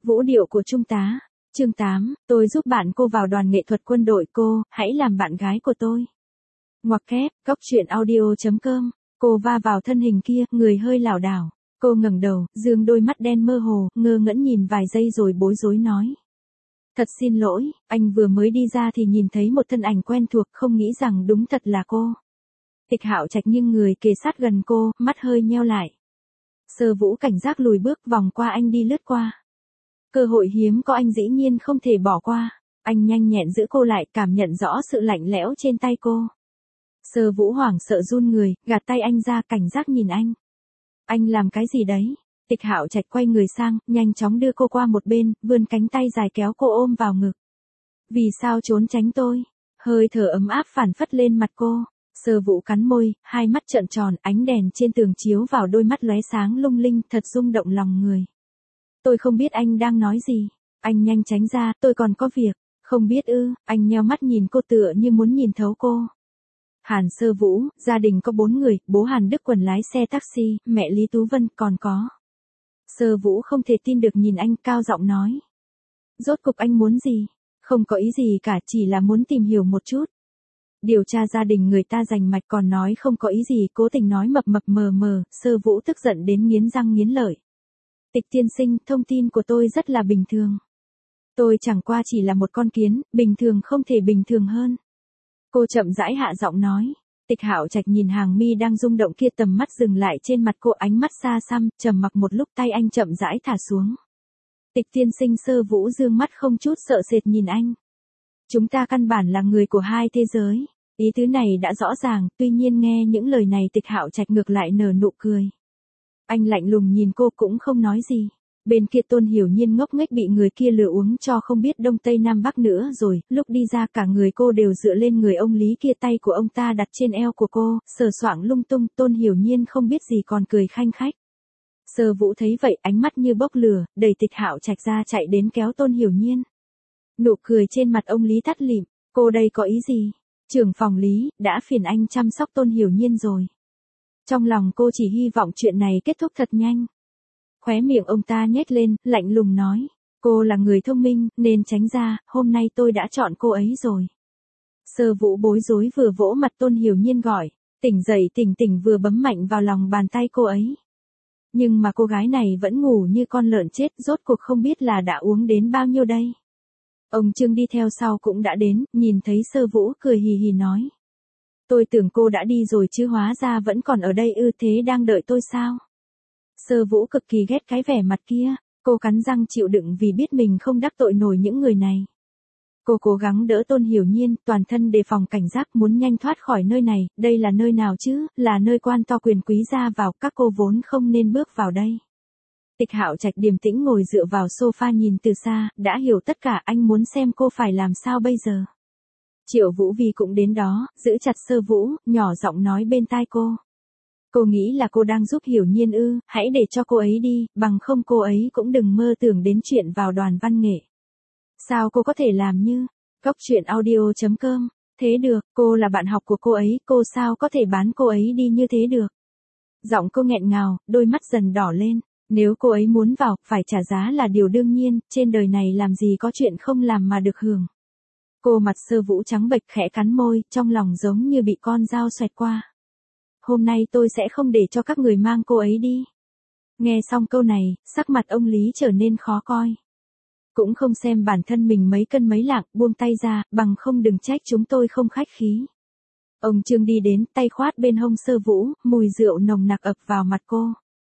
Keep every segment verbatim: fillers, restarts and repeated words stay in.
Vũ điệu của trung tá. Chương tám, tôi giúp bạn cô vào đoàn nghệ thuật quân đội cô, hãy làm bạn gái của tôi. Ngoặc kép, góc truyện audio chấm com. Cô va vào thân hình kia, người hơi lảo đảo. Cô ngẩng đầu, dương đôi mắt đen mơ hồ, ngơ ngẩn nhìn vài giây rồi bối rối nói. Thật xin lỗi, anh vừa mới đi ra thì nhìn thấy một thân ảnh quen thuộc, không nghĩ rằng đúng thật là cô. Tịch Hạo Trạch nghiêng người kề sát gần cô, mắt hơi nheo lại. Sơ Vũ cảnh giác lùi bước vòng qua anh đi lướt qua. Cơ hội hiếm có anh dĩ nhiên không thể bỏ qua. Anh nhanh nhẹn giữ cô lại, cảm nhận rõ sự lạnh lẽo trên tay cô. Sơ Vũ hoảng sợ run người, gạt tay anh ra, cảnh giác nhìn anh. Anh làm cái gì đấy? Tịch Hạo Trạch quay người sang, nhanh chóng đưa cô qua một bên, vươn cánh tay dài kéo cô ôm vào ngực. Vì sao trốn tránh tôi? Hơi thở ấm áp phản phất lên mặt cô. Sơ Vũ cắn môi, hai mắt trợn tròn, ánh đèn trên tường chiếu vào đôi mắt lóe sáng lung linh, thật rung động lòng người. Tôi không biết anh đang nói gì. Anh nhanh tránh ra, tôi còn có việc. Không biết ư? Anh nheo mắt nhìn cô tựa như muốn nhìn thấu cô. Hàn Sơ Vũ, gia đình có bốn người, bố Hàn Đức Quần lái xe taxi, mẹ Lý Tú Vân còn có. Sơ Vũ không thể tin được nhìn anh, cao giọng nói. Rốt cục anh muốn gì? Không có ý gì cả, chỉ là muốn tìm hiểu một chút. Điều tra gia đình người ta rành mạch, còn nói không có ý gì, cố tình nói mập mập mờ mờ. Sơ Vũ tức giận đến nghiến răng nghiến lợi. Tịch tiên sinh, thông tin của tôi rất là bình thường. Tôi chẳng qua chỉ là một con kiến, bình thường không thể bình thường hơn. Cô chậm rãi hạ giọng nói. Tịch Hạo Trạch nhìn hàng mi đang rung động kia, tầm mắt dừng lại trên mặt cô, ánh mắt xa xăm, trầm mặc một lúc, tay anh chậm rãi thả xuống. Tịch tiên sinh. Sơ Vũ dương mắt không chút sợ sệt nhìn anh. Chúng ta căn bản là người của hai thế giới. Ý tứ này đã rõ ràng, tuy nhiên nghe những lời này Tịch Hạo Trạch ngược lại nở nụ cười. Anh lạnh lùng nhìn cô cũng không nói gì. Bên kia Tôn Hiểu Nhiên ngốc nghếch bị người kia lừa uống cho không biết đông tây nam bắc nữa rồi, lúc đi ra cả người cô đều dựa lên người ông Lý kia, tay của ông ta đặt trên eo của cô, sờ soạng lung tung. Tôn Hiểu Nhiên không biết gì còn cười khanh khách. Sơ Vũ thấy vậy, ánh mắt như bốc lửa, đẩy Tịch Hạo Trạch ra, chạy đến kéo Tôn Hiểu Nhiên. Nụ cười trên mặt ông Lý tắt lịm. Cô đây có ý gì? Trưởng phòng Lý, đã phiền anh chăm sóc Tôn Hiểu Nhiên rồi. Trong lòng cô chỉ hy vọng chuyện này kết thúc thật nhanh. Khóe miệng ông ta nhếch lên, lạnh lùng nói. Cô là người thông minh, nên tránh ra, hôm nay tôi đã chọn cô ấy rồi. Sơ Vũ bối rối vừa vỗ mặt Tôn Hiểu Nhiên gọi. Tỉnh dậy tỉnh tỉnh vừa bấm mạnh vào lòng bàn tay cô ấy. Nhưng mà cô gái này vẫn ngủ như con lợn chết, rốt cuộc không biết là đã uống đến bao nhiêu đây. Ông Trương đi theo sau cũng đã đến, nhìn thấy Sơ Vũ cười hì hì nói. Tôi tưởng cô đã đi rồi chứ hóa ra vẫn còn ở đây ư, thế đang đợi tôi sao? Sơ Vũ cực kỳ ghét cái vẻ mặt kia, cô cắn răng chịu đựng vì biết mình không đắc tội nổi những người này. Cô cố gắng đỡ Tôn Hiểu Nhiên, toàn thân đề phòng cảnh giác, muốn nhanh thoát khỏi nơi này. Đây là nơi nào chứ? Là nơi quan to quyền quý ra vào, các cô vốn không nên bước vào đây. Tịch Hạo Trạch điềm tĩnh ngồi dựa vào sofa nhìn từ xa, đã hiểu tất cả, anh muốn xem cô phải làm sao bây giờ. Triệu Vũ Vi cũng đến đó, giữ chặt Sơ Vũ, nhỏ giọng nói bên tai cô. Cô nghĩ là cô đang giúp Hiểu Nhiên ư? Hãy để cho cô ấy đi, bằng không cô ấy cũng đừng mơ tưởng đến chuyện vào đoàn văn nghệ. Sao cô có thể làm như? Góc truyện audio chấm com. Thế được, cô là bạn học của cô ấy, cô sao có thể bán cô ấy đi như thế được? Giọng cô nghẹn ngào, đôi mắt dần đỏ lên. Nếu cô ấy muốn vào, phải trả giá là điều đương nhiên, trên đời này làm gì có chuyện không làm mà được hưởng. Cô mặt Sơ Vũ trắng bệch, khẽ cắn môi, trong lòng giống như bị con dao xoẹt qua. Hôm nay tôi sẽ không để cho các người mang cô ấy đi. Nghe xong câu này, sắc mặt ông Lý trở nên khó coi. Cũng không xem bản thân mình mấy cân mấy lạng, buông tay ra, bằng không đừng trách chúng tôi không khách khí. Ông Trương đi đến, tay khoát bên hông Sơ Vũ, mùi rượu nồng nặc ập vào mặt cô.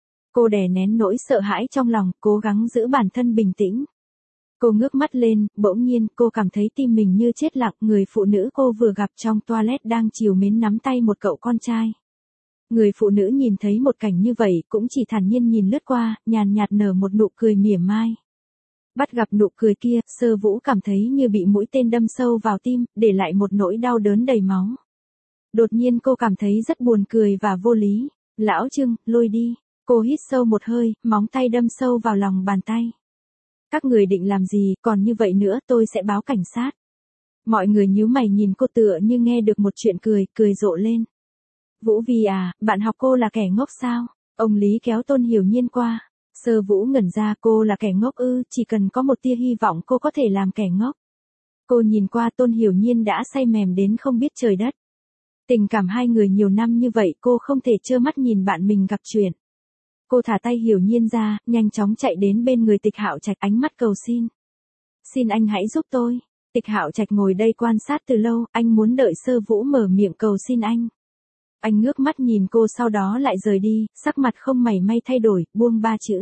Cô đè nén nỗi sợ hãi trong lòng, cố gắng giữ bản thân bình tĩnh. Cô ngước mắt lên, bỗng nhiên cô cảm thấy tim mình như chết lặng, người phụ nữ cô vừa gặp trong toilet đang trìu mến nắm tay một cậu con trai. Người phụ nữ nhìn thấy một cảnh như vậy cũng chỉ thản nhiên nhìn lướt qua, nhàn nhạt nở một nụ cười mỉa mai. Bắt gặp nụ cười kia, Sơ Vũ cảm thấy như bị mũi tên đâm sâu vào tim, để lại một nỗi đau đớn đầy máu. Đột nhiên cô cảm thấy rất buồn cười và vô lý. Lão Trương, lôi đi. Cô hít sâu một hơi, móng tay đâm sâu vào lòng bàn tay. Các người định làm gì, còn như vậy nữa tôi sẽ báo cảnh sát. Mọi người nhíu mày nhìn cô tựa như nghe được một chuyện cười, cười rộ lên. Vũ Vi à, bạn học cô là kẻ ngốc sao? Ông Lý kéo Tôn Hiểu Nhiên qua. Sơ Vũ ngẩn ra, cô là kẻ ngốc ư? Chỉ cần có một tia hy vọng cô có thể làm kẻ ngốc. Cô nhìn qua Tôn Hiểu Nhiên đã say mềm đến không biết trời đất. Tình cảm hai người nhiều năm như vậy cô không thể trơ mắt nhìn bạn mình gặp chuyện. Cô thả tay Hiểu Nhiên ra, nhanh chóng chạy đến bên người Tịch Hạo Trạch, ánh mắt cầu xin. Xin anh hãy giúp tôi. Tịch Hạo Trạch ngồi đây quan sát từ lâu, anh muốn đợi Sơ Vũ mở miệng cầu xin anh. Anh ngước mắt nhìn cô sau đó lại rời đi, sắc mặt không mảy may thay đổi, buông ba chữ.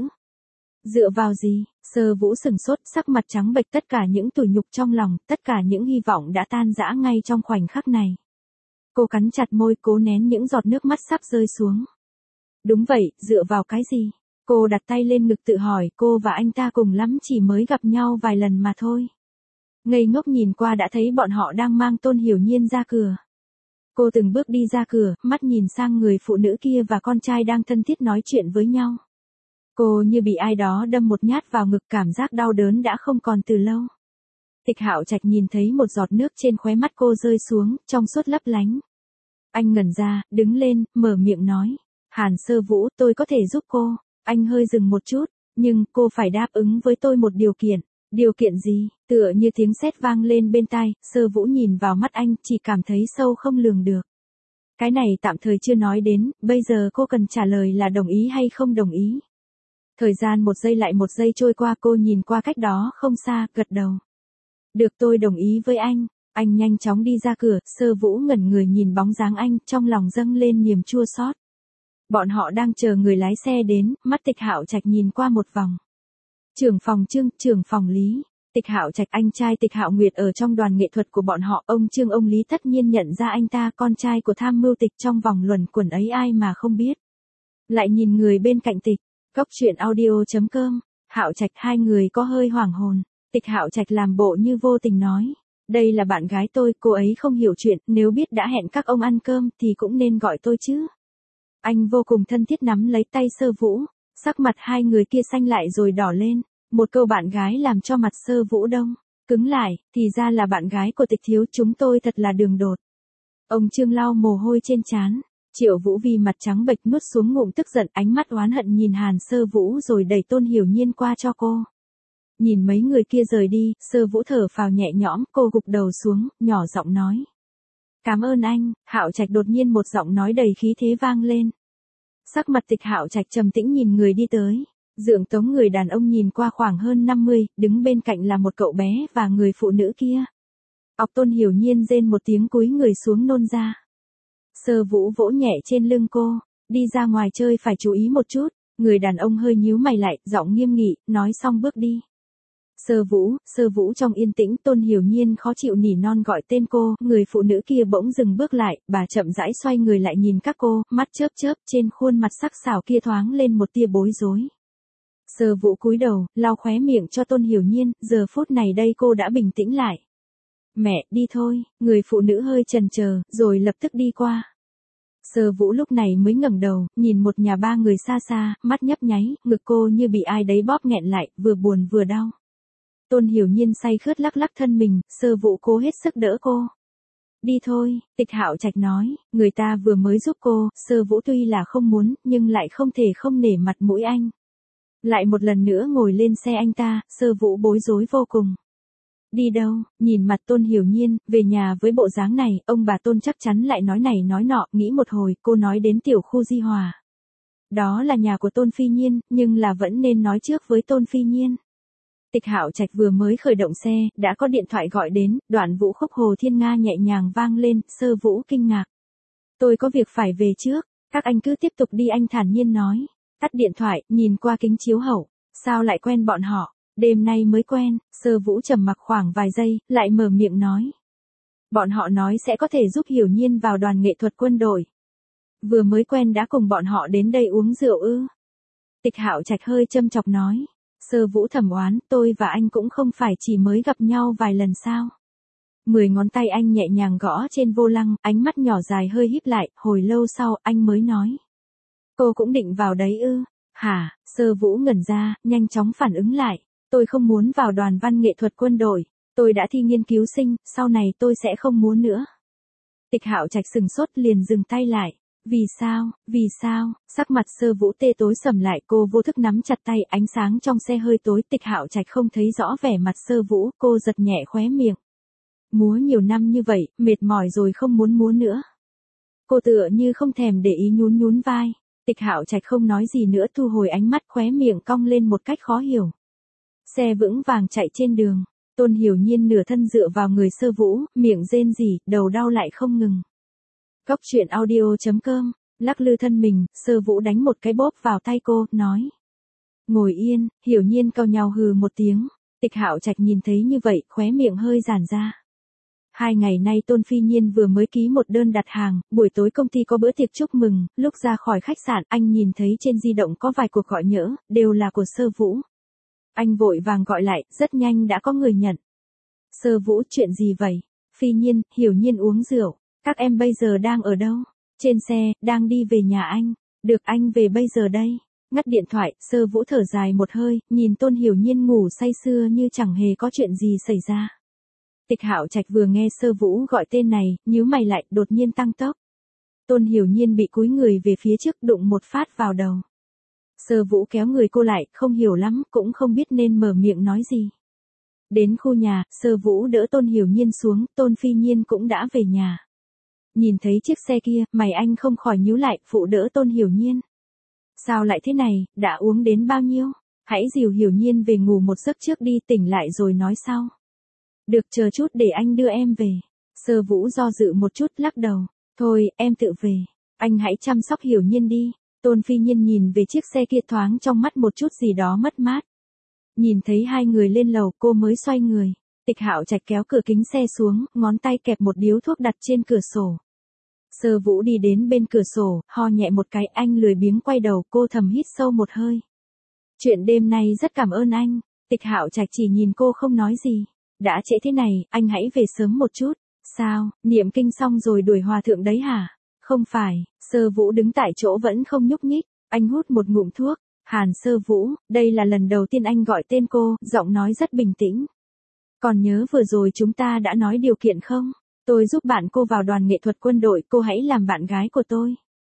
Dựa vào gì? Sơ Vũ sừng sốt, sắc mặt trắng bệch, tất cả những tủi nhục trong lòng, tất cả những hy vọng đã tan rã ngay trong khoảnh khắc này. Cô cắn chặt môi, cố nén những giọt nước mắt sắp rơi xuống. Đúng vậy, dựa vào cái gì? Cô đặt tay lên ngực tự hỏi, cô và anh ta cùng lắm chỉ mới gặp nhau vài lần mà thôi. Ngây ngốc nhìn qua đã thấy bọn họ đang mang Tôn Hiểu Nhiên ra cửa. Cô từng bước đi ra cửa, mắt nhìn sang người phụ nữ kia và con trai đang thân thiết nói chuyện với nhau. Cô như bị ai đó đâm một nhát vào ngực, cảm giác đau đớn đã không còn từ lâu. Tịch Hạo Trạch nhìn thấy một giọt nước trên khóe mắt cô rơi xuống, trong suốt lấp lánh. Anh ngẩn ra, đứng lên, mở miệng nói. Hàn Sơ Vũ, tôi có thể giúp cô. Anh hơi dừng một chút, nhưng cô phải đáp ứng với tôi một điều kiện. Điều kiện gì? Tựa như tiếng sét vang lên bên tai, Sơ Vũ nhìn vào mắt anh, chỉ cảm thấy sâu không lường được. Cái này tạm thời chưa nói đến, bây giờ cô cần trả lời là đồng ý hay không đồng ý. Thời gian một giây lại một giây trôi qua, cô nhìn qua cách đó không xa, gật đầu. Được, tôi đồng ý với anh. Anh nhanh chóng đi ra cửa, Sơ Vũ ngẩn người nhìn bóng dáng anh, trong lòng dâng lên niềm chua xót. Bọn họ đang chờ người lái xe đến, mắt Tịch Hạo Trạch nhìn qua một vòng. Trưởng phòng Trương, trưởng phòng Lý. Tịch Hạo Trạch, anh trai Tịch Hạo Nguyệt ở trong đoàn nghệ thuật của bọn họ, ông Trương ông Lý tất nhiên nhận ra anh ta, con trai của tham mưu Tịch, trong vòng luẩn quẩn ấy ai mà không biết. Lại nhìn người bên cạnh Tịch, Cốc truyện audio chấm com, Hạo Trạch, hai người có hơi hoảng hồn. Tịch Hạo Trạch làm bộ như vô tình nói, đây là bạn gái tôi, cô ấy không hiểu chuyện, nếu biết đã hẹn các ông ăn cơm thì cũng nên gọi tôi chứ. Anh vô cùng thân thiết nắm lấy tay Sơ Vũ, sắc mặt hai người kia xanh lại rồi đỏ lên, một câu bạn gái làm cho mặt Sơ Vũ đông cứng lại, thì ra là bạn gái của Tịch thiếu, chúng tôi thật là đường đột. Ông Trương lau mồ hôi trên trán, Triệu Vũ vì mặt trắng bệch nuốt xuống ngụm tức giận, ánh mắt oán hận nhìn Hàn Sơ Vũ rồi đẩy Tôn Hiểu Nhiên qua cho cô. Nhìn mấy người kia rời đi, Sơ Vũ thở phào nhẹ nhõm, cô gục đầu xuống, nhỏ giọng nói. Cảm ơn anh. Hạo Trạch đột nhiên một giọng nói đầy khí thế vang lên. Sắc mặt Tịch Hạo Trạch trầm tĩnh nhìn người đi tới. Dượng Tống người đàn ông nhìn qua khoảng hơn năm mươi, đứng bên cạnh là một cậu bé và người phụ nữ kia. Ọc Tôn Hiểu Nhiên rên một tiếng cúi người xuống nôn ra. Sơ Vũ vỗ nhẹ trên lưng cô, đi ra ngoài chơi phải chú ý một chút. Người đàn ông hơi nhíu mày lại, giọng nghiêm nghị, nói xong bước đi. Sơ Vũ, Sơ Vũ trong yên tĩnh, Tôn Hiểu Nhiên khó chịu nỉ non gọi tên cô, người phụ nữ kia bỗng dừng bước lại, bà chậm rãi xoay người lại nhìn các cô, mắt chớp chớp, trên khuôn mặt sắc sảo kia thoáng lên một tia bối rối. Sơ Vũ cúi đầu, lau khóe miệng cho Tôn Hiểu Nhiên, giờ phút này đây cô đã bình tĩnh lại. Mẹ, đi thôi, người phụ nữ hơi chần chờ, rồi lập tức đi qua. Sơ Vũ lúc này mới ngẩng đầu, nhìn một nhà ba người xa xa, mắt nhấp nháy, ngực cô như bị ai đấy bóp nghẹn lại, vừa buồn vừa đau. Tôn Hiểu Nhiên say khướt lắc lắc thân mình, Sơ Vũ cố hết sức đỡ cô. Đi thôi, Tịch Hạo Trạch nói, người ta vừa mới giúp cô, Sơ Vũ tuy là không muốn, nhưng lại không thể không nể mặt mũi anh. Lại một lần nữa ngồi lên xe anh ta, Sơ Vũ bối rối vô cùng. Đi đâu? Nhìn mặt Tôn Hiểu Nhiên, về nhà với bộ dáng này, ông bà Tôn chắc chắn lại nói này nói nọ, nghĩ một hồi, cô nói đến tiểu khu Di Hòa. Đó là nhà của Tôn Phi Nhiên, nhưng là vẫn nên nói trước với Tôn Phi Nhiên. Tịch Hạo Trạch vừa mới khởi động xe, đã có điện thoại gọi đến, đoạn vũ khúc Hồ Thiên Nga nhẹ nhàng vang lên, Sơ Vũ kinh ngạc. Tôi có việc phải về trước, các anh cứ tiếp tục đi, anh thản nhiên nói. Tắt điện thoại, nhìn qua kính chiếu hậu, sao lại quen bọn họ, đêm nay mới quen. Sơ Vũ trầm mặc khoảng vài giây, lại mở miệng nói. Bọn họ nói sẽ có thể giúp Hiểu Nhiên vào đoàn nghệ thuật quân đội. Vừa mới quen đã cùng bọn họ đến đây uống rượu ư? Tịch Hạo Trạch hơi châm chọc nói. Sơ Vũ thầm oán, tôi và anh cũng không phải chỉ mới gặp nhau vài lần sao. Mười ngón tay anh nhẹ nhàng gõ trên vô lăng, ánh mắt nhỏ dài hơi híp lại, hồi lâu sau, anh mới nói. Cô cũng định vào đấy ư? Hả? Sơ Vũ ngẩn ra, nhanh chóng phản ứng lại. Tôi không muốn vào đoàn văn nghệ thuật quân đội. Tôi đã thi nghiên cứu sinh, sau này tôi sẽ không muốn nữa. Tịch Hạo Trạch sừng sốt liền dừng tay lại. Vì sao, vì sao, sắc mặt Sơ Vũ tê tối sầm lại, cô vô thức nắm chặt tay, ánh sáng trong xe hơi tối, Tịch Hạo Trạch không thấy rõ vẻ mặt Sơ Vũ, cô giật nhẹ khóe miệng. Múa nhiều năm như vậy, mệt mỏi rồi không muốn múa nữa. Cô tựa như không thèm để ý nhún nhún vai, Tịch Hạo Trạch không nói gì nữa, thu hồi ánh mắt, khóe miệng cong lên một cách khó hiểu. Xe vững vàng chạy trên đường, Tôn Hiểu Nhiên nửa thân dựa vào người Sơ Vũ, miệng rên rỉ, đầu đau lại không ngừng. Cốc truyện audio chấm com, lắc lư thân mình, Sơ Vũ đánh một cái bóp vào tay cô, nói. Ngồi yên, Hiểu Nhiên cau nhàu hừ một tiếng, Tịch Hạo Trạch nhìn thấy như vậy, khóe miệng hơi giãn ra. Hai ngày nay Tôn Phi Nhiên vừa mới ký một đơn đặt hàng, buổi tối công ty có bữa tiệc chúc mừng, lúc ra khỏi khách sạn, anh nhìn thấy trên di động có vài cuộc gọi nhỡ, đều là của Sơ Vũ. Anh vội vàng gọi lại, rất nhanh đã có người nhận. Sơ Vũ, chuyện gì vậy? Phi Nhiên, Hiểu Nhiên uống rượu. Các em bây giờ đang ở đâu? Trên xe, đang đi về nhà anh. Được, anh về bây giờ đây. Ngắt điện thoại, Sơ Vũ thở dài một hơi, nhìn Tôn Hiểu Nhiên ngủ say sưa như chẳng hề có chuyện gì xảy ra. Tịch Hạo Trạch vừa nghe Sơ Vũ gọi tên này, nhíu mày lại, đột nhiên tăng tốc. Tôn Hiểu Nhiên bị cúi người về phía trước, đụng một phát vào đầu. Sơ Vũ kéo người cô lại, không hiểu lắm, cũng không biết nên mở miệng nói gì. Đến khu nhà, Sơ Vũ đỡ Tôn Hiểu Nhiên xuống, Tôn Phi Nhiên cũng đã về nhà. Nhìn thấy chiếc xe kia, mày anh không khỏi nhíu lại, phụ đỡ Tôn Hiểu Nhiên. Sao lại thế này, đã uống đến bao nhiêu? Hãy dìu Hiểu Nhiên về ngủ một giấc trước đi, tỉnh lại rồi nói sau. Được, chờ chút để anh đưa em về. Sơ Vũ do dự một chút, lắc đầu. Thôi, em tự về. Anh hãy chăm sóc Hiểu Nhiên đi. Tôn Phi Nhiên nhìn về chiếc xe kia, thoáng trong mắt một chút gì đó mất mát. Nhìn thấy hai người lên lầu, cô mới xoay người. Tịch Hạo Trạch kéo cửa kính xe xuống, ngón tay kẹp một điếu thuốc đặt trên cửa sổ. Sơ Vũ đi đến bên cửa sổ, ho nhẹ một cái, anh lười biếng quay đầu, cô thầm hít sâu một hơi. Chuyện đêm nay rất cảm ơn anh. Tịch Hạo Trạch chỉ nhìn cô không nói gì. Đã trễ thế này, anh hãy về sớm một chút. Sao, niệm kinh xong rồi đuổi hòa thượng đấy hả? Không phải, Sơ Vũ đứng tại chỗ vẫn không nhúc nhích, anh hút một ngụm thuốc. Hàn Sơ Vũ, đây là lần đầu tiên anh gọi tên cô, giọng nói rất bình tĩnh. Còn nhớ vừa rồi chúng ta đã nói điều kiện không? Tôi giúp bạn cô vào đoàn nghệ thuật quân đội, cô hãy làm bạn gái của tôi.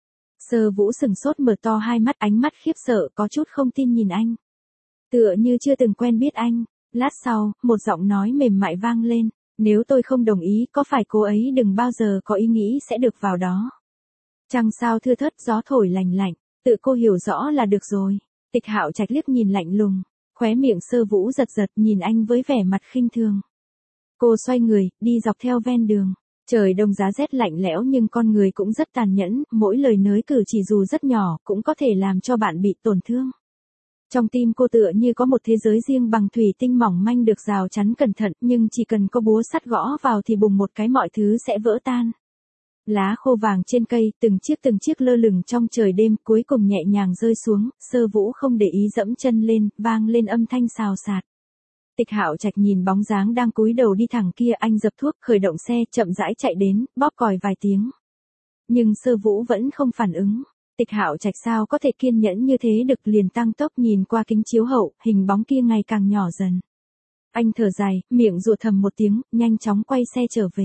Sơ Vũ sừng sốt, mở to hai mắt, ánh mắt khiếp sợ, có chút không tin nhìn anh. Tựa như chưa từng quen biết anh. Lát sau, một giọng nói mềm mại vang lên. Nếu tôi không đồng ý, có phải cô ấy đừng bao giờ có ý nghĩ sẽ được vào đó. Trăng sao thưa thớt, gió thổi lành lạnh. Tự cô hiểu rõ là được rồi. Tịch Hạo Trạch liếc nhìn lạnh lùng. Khóe miệng Sơ Vũ giật giật, nhìn anh với vẻ mặt khinh thường. Cô xoay người, đi dọc theo ven đường. Trời đông giá rét lạnh lẽo nhưng con người cũng rất tàn nhẫn, mỗi lời nói cử chỉ dù rất nhỏ, cũng có thể làm cho bạn bị tổn thương. Trong tim cô tựa như có một thế giới riêng bằng thủy tinh mỏng manh được rào chắn cẩn thận, nhưng chỉ cần có búa sắt gõ vào thì bùng một cái mọi thứ sẽ vỡ tan. Lá khô vàng trên cây, từng chiếc từng chiếc lơ lửng trong trời đêm, cuối cùng nhẹ nhàng rơi xuống, Sơ Vũ không để ý dẫm chân lên, vang lên âm thanh xào xạc. Tịch Hạo Trạch nhìn bóng dáng đang cúi đầu đi thẳng kia, anh dập thuốc, khởi động xe, chậm rãi chạy đến, bóp còi vài tiếng. Nhưng Sơ Vũ vẫn không phản ứng. Tịch Hạo Trạch sao có thể kiên nhẫn như thế được, liền tăng tốc, nhìn qua kính chiếu hậu, hình bóng kia ngày càng nhỏ dần. Anh thở dài, miệng rụa thầm một tiếng, nhanh chóng quay xe trở về.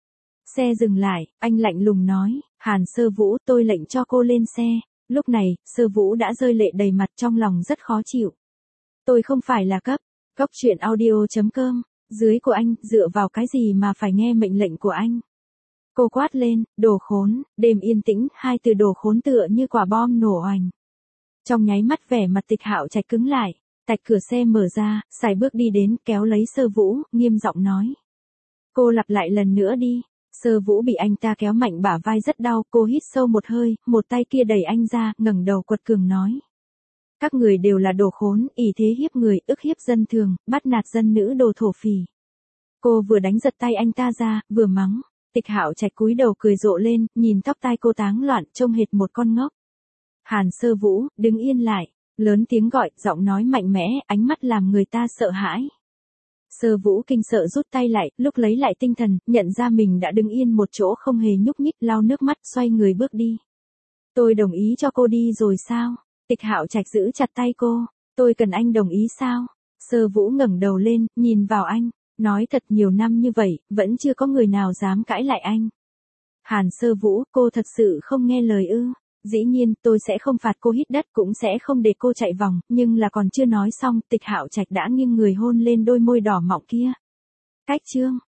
Xe dừng lại, anh lạnh lùng nói, Hàn Sơ Vũ, tôi lệnh cho cô lên xe. Lúc này, Sơ Vũ đã rơi lệ đầy mặt, trong lòng rất khó chịu. Tôi không phải là cấp. Cốc truyện audio chấm com, dưới của anh, dựa vào cái gì mà phải nghe mệnh lệnh của anh? Cô quát lên, đồ khốn, đêm yên tĩnh, hai từ đồ khốn tựa như quả bom nổ oành. Trong nháy mắt vẻ mặt Tịch Hạo Trạch cứng lại, tạch cửa xe mở ra, sải bước đi đến, kéo lấy Sơ Vũ, nghiêm giọng nói. Cô lặp lại lần nữa đi. Sơ Vũ bị anh ta kéo mạnh bả vai rất đau, cô hít sâu một hơi, một tay kia đẩy anh ra, ngẩng đầu quật cường nói. Các người đều là đồ khốn, ỷ thế hiếp người, ức hiếp dân thường, bắt nạt dân nữ, đồ thổ phỉ. Cô vừa đánh giật tay anh ta ra, vừa mắng. Tịch Hạo Trạch cúi đầu cười rộ lên, nhìn tóc tai cô táng loạn, trông hệt một con ngốc. Hàn Sơ Vũ, đứng yên lại, lớn tiếng gọi, giọng nói mạnh mẽ, ánh mắt làm người ta sợ hãi. Sơ Vũ kinh sợ rút tay lại, lúc lấy lại tinh thần, nhận ra mình đã đứng yên một chỗ không hề nhúc nhích, lau nước mắt, xoay người bước đi. Tôi đồng ý cho cô đi rồi sao? Tịch Hạo Trạch giữ chặt tay cô. Tôi cần anh đồng ý sao? Sơ Vũ ngẩng đầu lên, nhìn vào anh. Nói thật, nhiều năm như vậy, vẫn chưa có người nào dám cãi lại anh. Hàn Sơ Vũ, cô thật sự không nghe lời ư? Dĩ nhiên, tôi sẽ không phạt cô hít đất cũng sẽ không để cô chạy vòng, nhưng là còn chưa nói xong, Tịch Hạo Trạch đã nghiêng người hôn lên đôi môi đỏ mọng kia. Cách chương